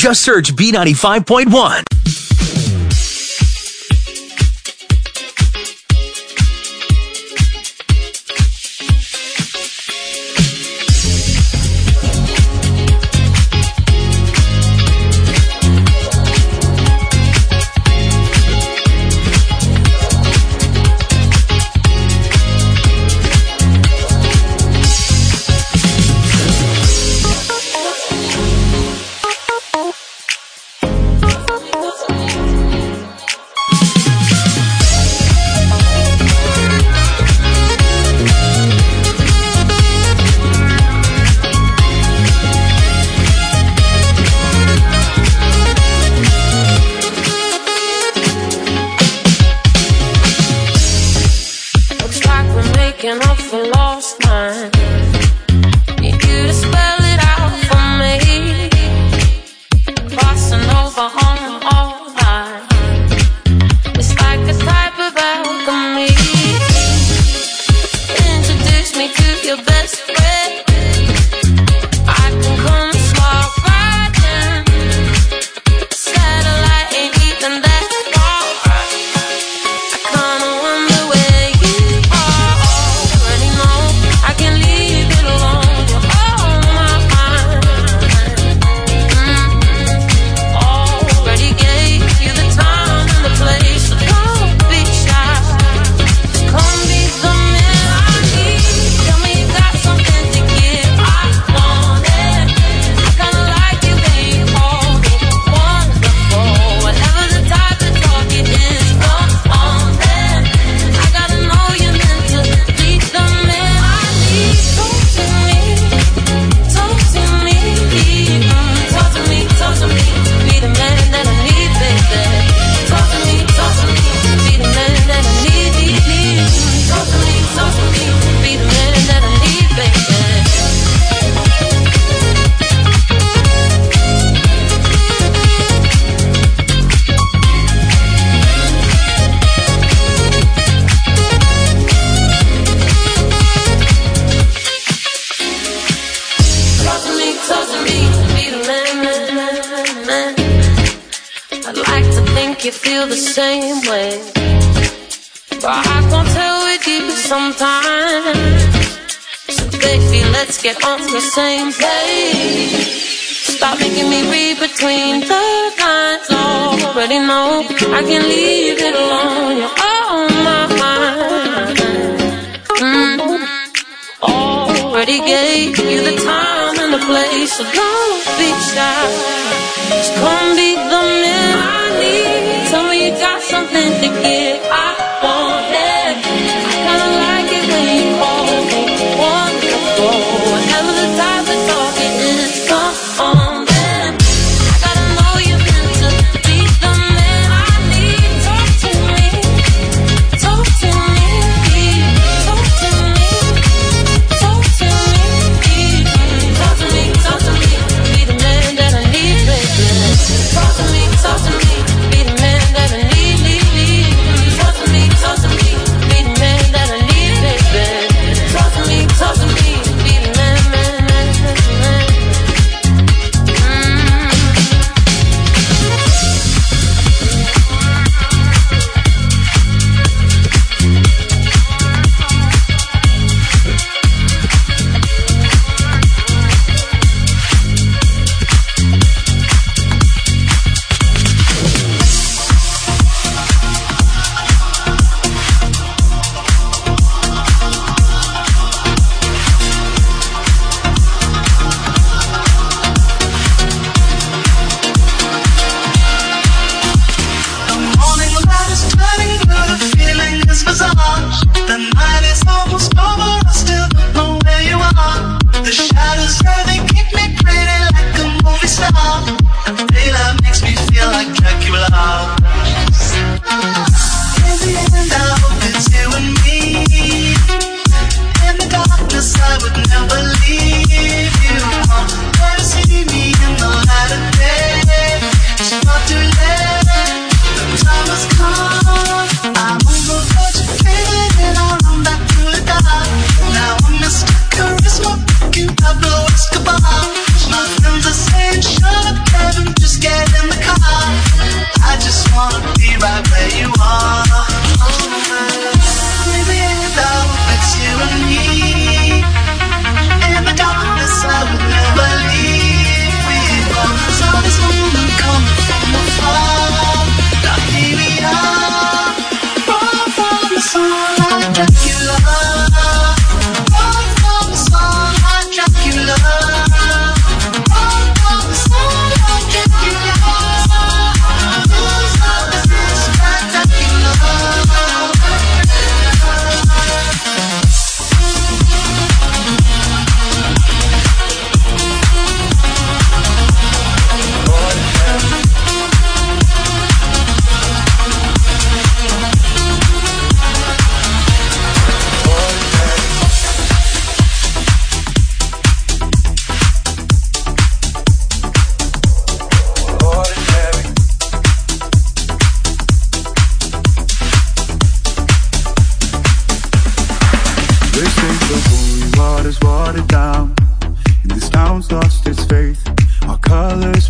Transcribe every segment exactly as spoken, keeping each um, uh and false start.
Just search B ninety-five point one. Pablo Escobar. My friends are saying, shut up, Kevin, just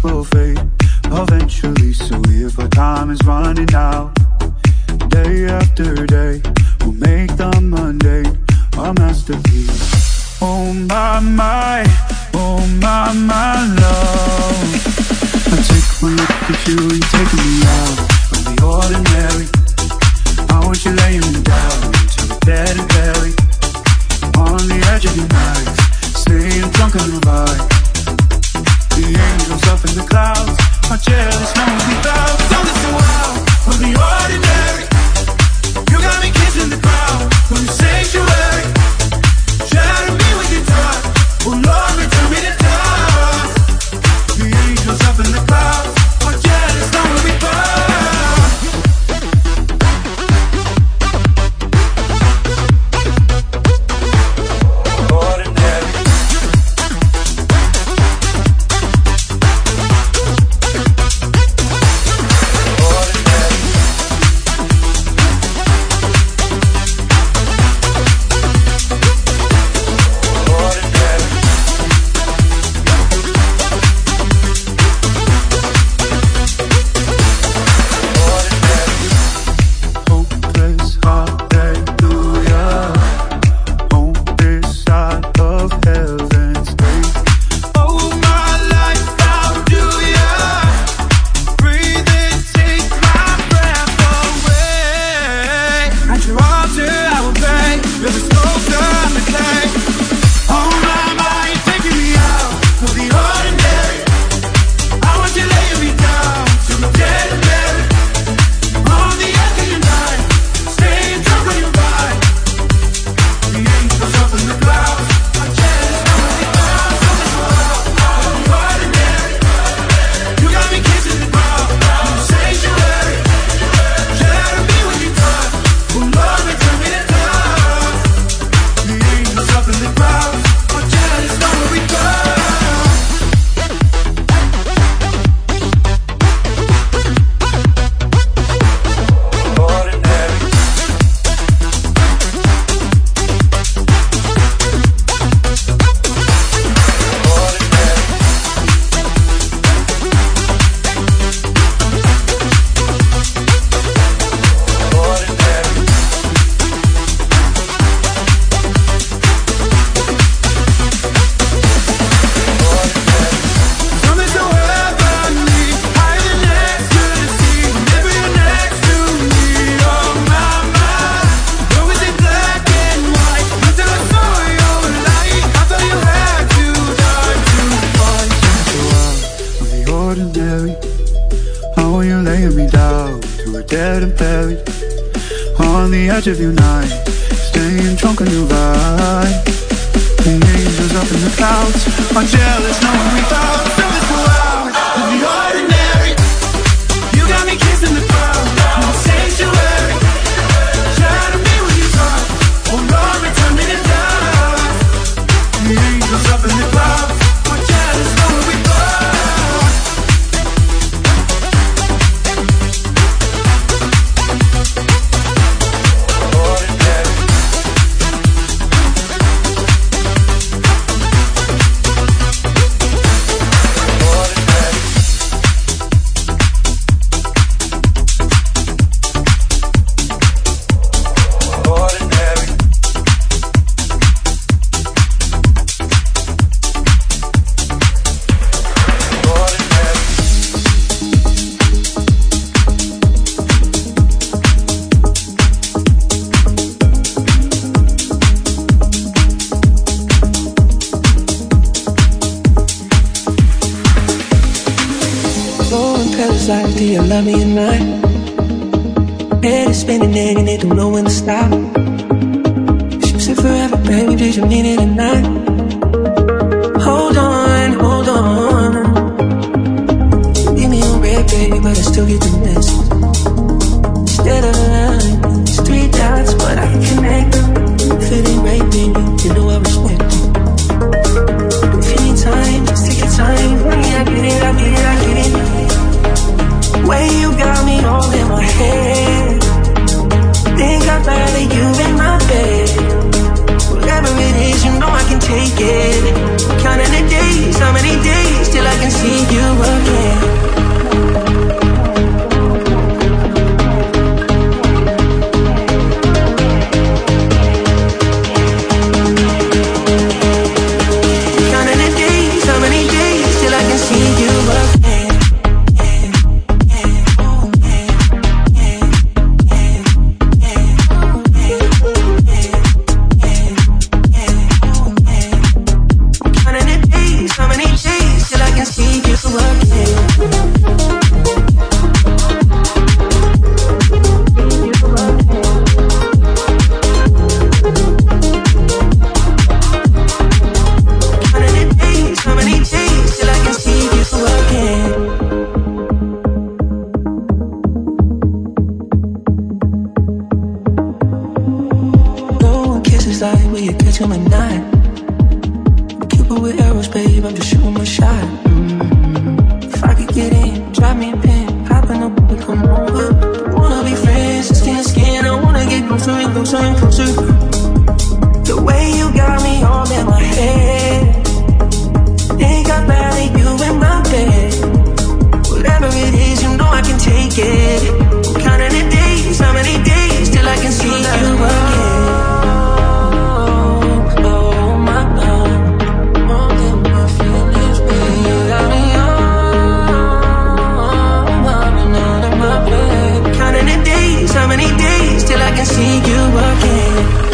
will fade eventually. So if our time is running out, day after day, we'll make the mundane a masterpiece. Oh my, my, oh my, my love. I take one look at you, you're taking me out of the ordinary. I want you laying me down till we're dead and buried. On the edge of your night, staying drunk on the vibe. The angels up in the clouds are jealous, no one without. Something so wild from the ordinary. You got me kissing the crowd from the sanctuary. Shatter me with your touch. Oh Lord, return me to dust. The angels up in the clouds are jealous, no one without. Of your night, staying drunk on your vibe. The angels up in the clouds are jealous, no one without. Something so wild of the ordinary. You got me kissing the crowd in the sanctuary. Shatter me with your touch. Oh Lord, return me to dust. The angels up in the clouds are jealous, no one without. Like, do you love me at night? Head is spinning and it don't know when to stop. She said forever, baby, did you mean it or not? Hold on, hold on. Leave me on red, baby, but I still get the message. Instead of a line, it's three dots, but I can connect them. If it ain't right, baby, you know I respect it. If you need time, just take your time. Honey, I get it, I get it, I get it. Way you got me all in my head. Think I'd rather you in my bed. Whatever it is, you know I can take it. Counting the days, how many days till I can see you again. you catch him at night. Cupid with arrows, babe, I'm just shooting my shot. Mm-hmm. If I could get in, drop me a pin, hop in the boat, come over. Don't wanna be friends, skin to skin, I wanna get closer and closer and closer. The way you got me all in my head, think I'd rather you in my bed. Whatever it is, you know I can take it. I'm counting the days, how many days till I can see you again. Oh my God, more than my feelings, baby. You got me on, I'm out of my bed. Counting the days, how many days till I can see you again.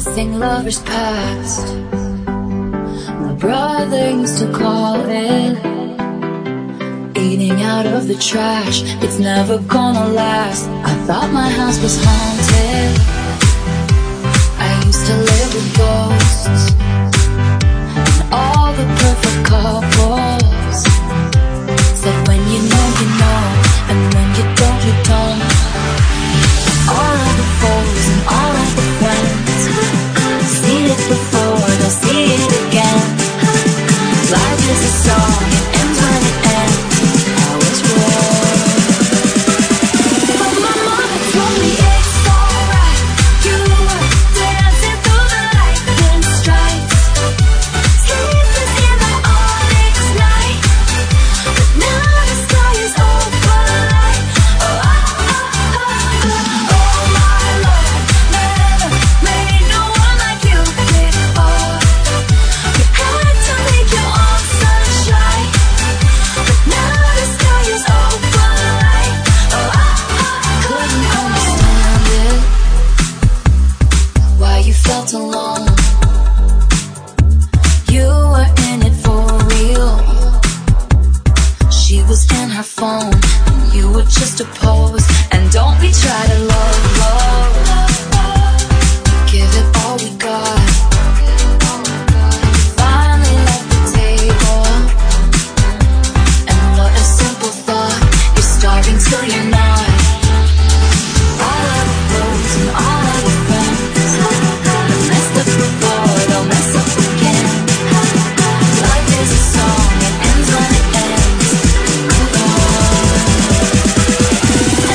Sing lovers past. My brother used to call it eating out of the trash. It's never gonna last. I thought my house was haunted. I used to live with ghosts and all the perfect couples. Said when you know, you know, and when you don't, you don't. All of the foes and all of the friends, seen it before, they'll see it again. Life is a song, it ends when it ends. I was wrong, but my mama told me it's alright. You were dancing through the lightning strikes, sleepless in the onyx night. But now the sky is open light. Oh, oh, oh, oh, oh, my Lord, never made no one like you before. You had to make your own sunshine, but now the sky is open light. Oh, oh, oh, couldn't understand it, why you felt alone. You were in it for real. She was in her phone, and you were just a pose. And don't we try to love, love, give it all we got. Finally left the table, and what a simple thought. You're starving till you're not. All of the foes and all of the friends that messed up before, they'll mess up again. Life is a song, it ends when it ends. Move on.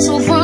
so wrong.